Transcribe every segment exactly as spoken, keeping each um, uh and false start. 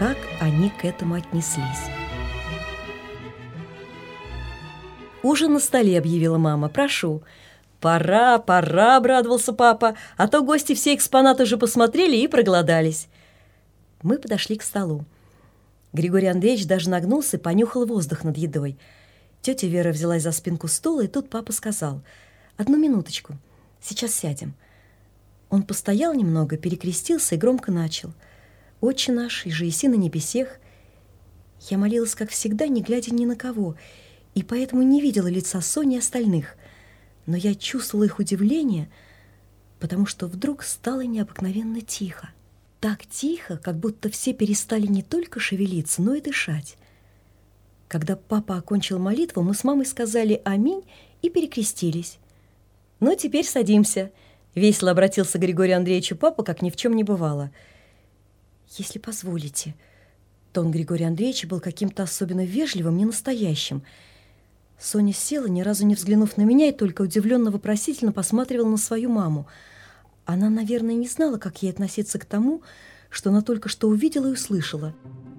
как они к этому отнеслись. «Ужин на столе», — объявила мама. «Прошу». «Пора, пора», — обрадовался папа, «а то гости все экспонаты уже посмотрели и проголодались». Мы подошли к столу. Григорий Андреевич даже нагнулся и понюхал воздух над едой. Тетя Вера взялась за спинку стула, и тут папа сказал: «Одну минуточку, сейчас сядем». Он постоял немного, перекрестился и громко начал: «Отче наш, иже еси на небесех». Я молилась, как всегда, не глядя ни на кого, и поэтому не видела лица Сони и остальных. Но я чувствовала их удивление, потому что вдруг стало необыкновенно тихо. Так тихо, как будто все перестали не только шевелиться, но и дышать. Когда папа окончил молитву, мы с мамой сказали «Аминь» и перекрестились. «Ну, теперь садимся», — весело обратился к Григорию Андреевичу папа, как ни в чем не бывало. «Если позволите». Тон Григория Андреевича был каким-то особенно вежливым, ненастоящим. Соня села, ни разу не взглянув на меня, и только удивленно-вопросительно посматривала на свою маму. Она, наверное, не знала, как ей относиться к тому, что она только что увидела и услышала.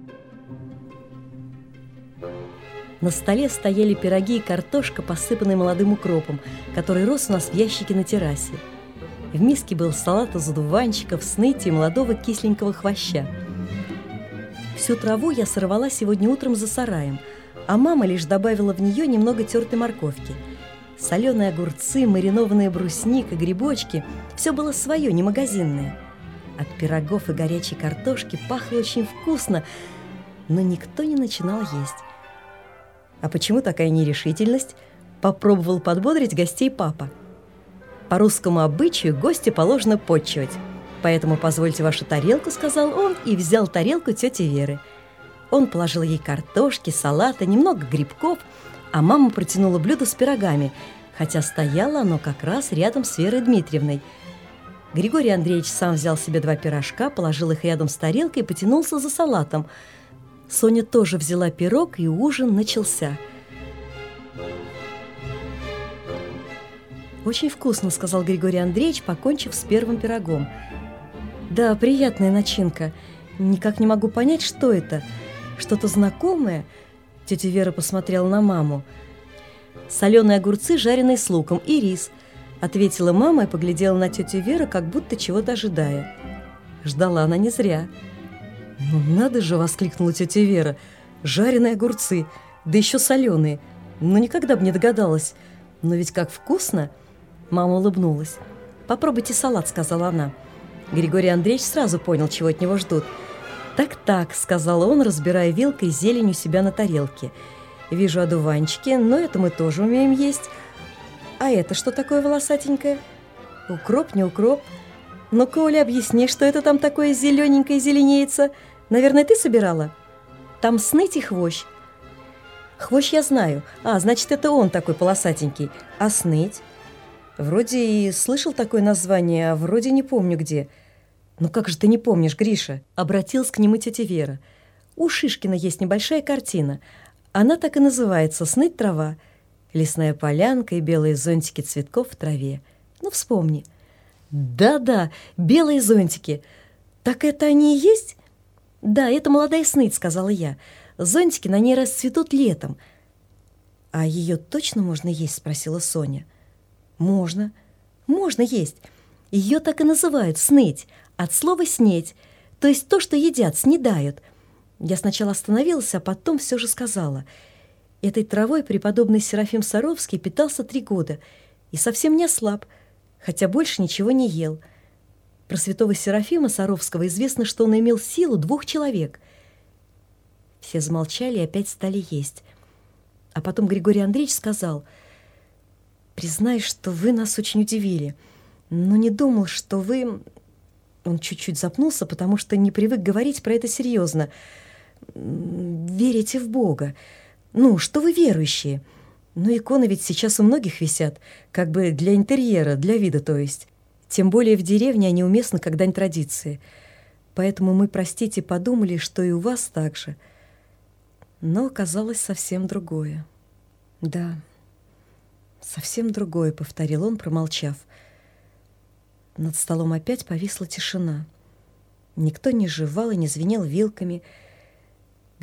На столе стояли пироги и картошка, посыпанные молодым укропом, который рос у нас в ящике на террасе. В миске был салат из одуванчиков, сныти и молодого кисленького хвоща. Всю траву я сорвала сегодня утром за сараем, а мама лишь добавила в нее немного тертой морковки. Соленые огурцы, маринованная брусника, грибочки – все было свое, не магазинное. От пирогов и горячей картошки пахло очень вкусно, но никто не начинал есть. «А почему такая нерешительность?» – попробовал подбодрить гостей папа. «По русскому обычаю гостя положено почивать, поэтому позвольте вашу тарелку», – сказал он и взял тарелку тети Веры. Он положил ей картошки, салата, немного грибков, а мама протянула блюдо с пирогами, хотя стояло оно как раз рядом с Верой Дмитриевной. Григорий Андреевич сам взял себе два пирожка, положил их рядом с тарелкой и потянулся за салатом. Соня тоже взяла пирог, и ужин начался. «Очень вкусно», — сказал Григорий Андреевич, покончив с первым пирогом. «Да, приятная начинка. Никак не могу понять, что это. Что-то знакомое?» Тетя Вера посмотрела на маму. «Соленые огурцы, жареные с луком, и рис», — ответила мама и поглядела на тетю Веру, как будто чего-то ожидая. Ждала она не зря. «Ну надо же!» — воскликнула тетя Вера. «Жареные огурцы, да еще соленые. Ну никогда бы не догадалась. Но ведь как вкусно!» Мама улыбнулась. «Попробуйте салат», — сказала она. Григорий Андреевич сразу понял, чего от него ждут. «Так-так», — сказал он, разбирая вилкой зелень у себя на тарелке. «Вижу одуванчики, но это мы тоже умеем есть. А это что такое волосатенькое?» «Укроп, не укроп. Ну-ка, Оля, объясни, что это там такое зелененькое зеленеется? Наверное, ты собирала?» «Там сныть и хвощ». «Хвощ я знаю. А, значит, это он такой полосатенький. А сныть? Вроде и слышал такое название, а вроде не помню где». «Ну как же ты не помнишь, Гриша?» — обратилась к нему тетя Вера. «У Шишкина есть небольшая картина. Она так и называется «Сныть трава». Лесная полянка и белые зонтики цветков в траве. Ну, вспомни». «Да-да, белые зонтики. Так это они и есть?» «Да, это молодая сныть», — сказала я. «Зонтики на ней расцветут летом». «А ее точно можно есть?» — спросила Соня. «Можно. Можно есть. Ее так и называют сныть. От слова «снеть», то есть то, что едят, снедают». Я сначала остановилась, а потом все же сказала. Этой травой преподобный Серафим Саровский питался три года и совсем не ослаб, хотя больше ничего не ел. Про святого Серафима Саровского известно, что он имел силу двух человек. Все замолчали и опять стали есть. А потом Григорий Андреевич сказал: «Признаюсь, что вы нас очень удивили, но не думал, что вы...» Он чуть-чуть запнулся, потому что не привык говорить про это серьезно. «Верите в Бога. Ну, что вы верующие. Но иконы ведь сейчас у многих висят, как бы для интерьера, для вида, то есть. Тем более в деревне они уместны как дань традиции. Поэтому мы, простите, подумали, что и у вас так же. Но оказалось совсем другое». «Да, совсем другое», — повторил он, промолчав. Над столом опять повисла тишина. Никто не жевал и не звенел вилками.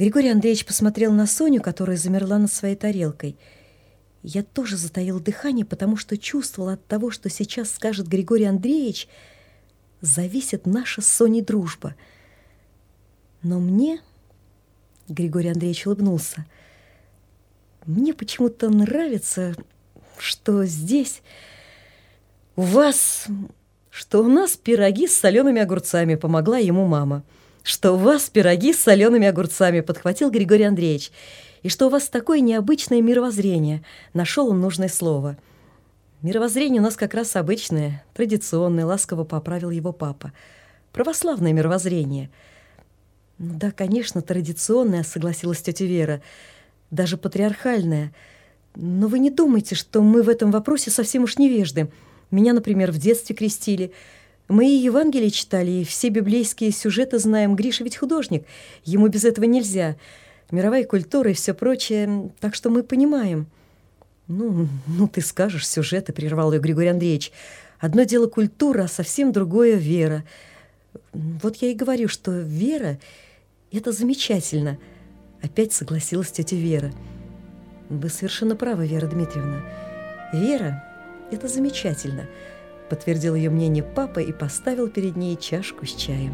Григорий Андреевич посмотрел на Соню, которая замерла над своей тарелкой. Я тоже затаила дыхание, потому что чувствовала от того, что сейчас скажет Григорий Андреевич, зависит наша с Соней дружба. Но мне, Григорий Андреевич улыбнулся, мне почему-то нравится, что здесь у вас, что у нас пироги с солеными огурцами, помогла ему мама. Что у вас пироги с солеными огурцами, подхватил Григорий Андреевич. И что у вас такое необычное мировоззрение, нашел он нужное слово. Мировоззрение у нас как раз обычное, традиционное, ласково поправил его папа. Православное мировоззрение. Ну да, конечно, традиционное, согласилась тетя Вера, даже патриархальное. Но вы не думайте, что мы в этом вопросе совсем уж невежды. Меня, например, в детстве крестили. Мы и Евангелие читали, и все библейские сюжеты знаем. Гриша ведь художник, ему без этого нельзя. Мировая культура и все прочее, так что мы понимаем. Ну, ну ты скажешь, сюжеты, прервал ее Григорий Андреевич. Одно дело культура, а совсем другое вера. Вот я и говорю, что вера – это замечательно. Опять согласилась тетя Вера. Вы совершенно правы, Вера Дмитриевна. Вера – это замечательно, подтвердил ее мнение папа и поставил перед ней чашку с чаем.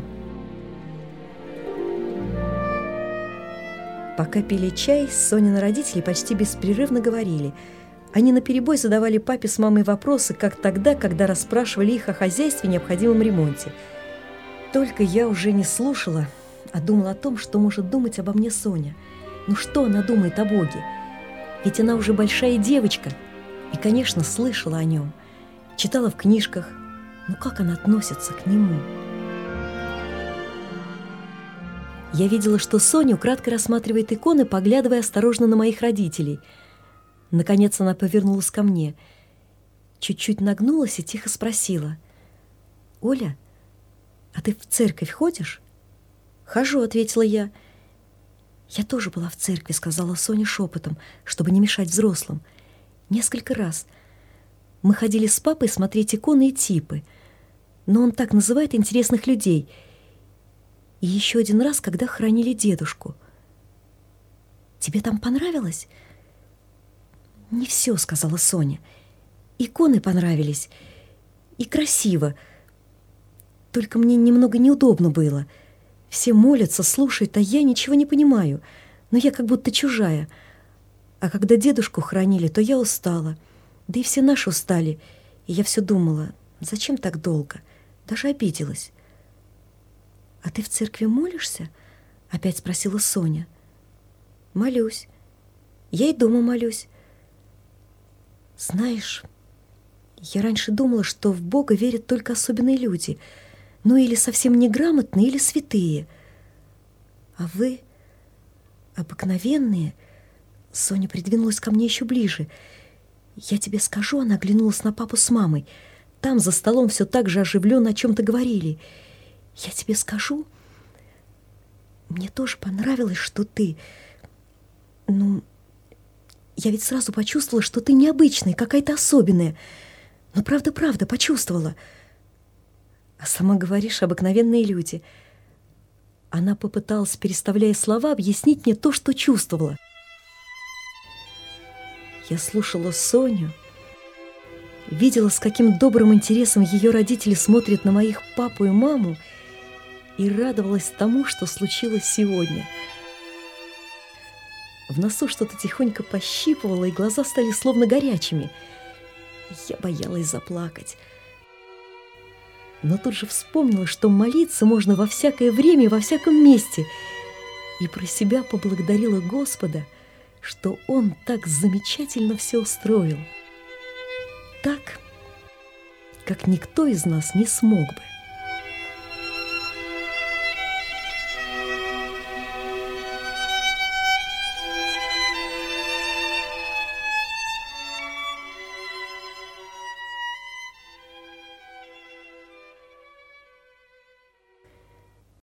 Пока пили чай, Сонины родители почти беспрерывно говорили. Они наперебой задавали папе с мамой вопросы, как тогда, когда расспрашивали их о хозяйстве и необходимом ремонте. Только я уже не слушала, а думала о том, что может думать обо мне Соня. Ну что она думает о Боге? Ведь она уже большая девочка и, конечно, слышала о нем. Читала в книжках, но как она относится к нему? Я видела, что Соня украдкой рассматривает иконы, поглядывая осторожно на моих родителей. Наконец она повернулась ко мне, чуть-чуть нагнулась и тихо спросила: «Оля, а ты в церковь ходишь?» «Хожу», — ответила я. «Я тоже была в церкви», — сказала Соня шепотом, чтобы не мешать взрослым. «Несколько раз. Мы ходили с папой смотреть иконы и типы, но он так называет интересных людей. И еще один раз, когда хоронили дедушку. Тебе там понравилось?» «Не все», — сказала Соня. «Иконы понравились. И красиво. Только мне немного неудобно было. Все молятся, слушают, а я ничего не понимаю. Но я как будто чужая. А когда дедушку хоронили, то я устала. Да и все наши устали. И я все думала, зачем так долго? Даже обиделась». «А ты в церкви молишься?» — опять спросила Соня. «Молюсь. Я и дома молюсь. Знаешь, я раньше думала, что в Бога верят только особенные люди, ну или совсем неграмотные, или святые. А вы обыкновенные...» Соня придвинулась ко мне еще ближе. «Я тебе скажу», — она оглянулась на папу с мамой. Там за столом все так же оживленно о чем-то говорили. «Я тебе скажу, мне тоже понравилось, что ты... Ну, я ведь сразу почувствовала, что ты необычная, какая-то особенная. Но правда-правда почувствовала. А сама говоришь, обыкновенные люди». Она попыталась, переставляя слова, объяснить мне то, что чувствовала. Я слушала Соню, видела, с каким добрым интересом ее родители смотрят на моих папу и маму, и радовалась тому, что случилось сегодня. В носу что-то тихонько пощипывало, и глаза стали словно горячими. Я боялась заплакать. Но тут же вспомнила, что молиться можно во всякое время и во всяком месте, и про себя поблагодарила Господа, что Он так замечательно все устроил. Так, как никто из нас не смог бы.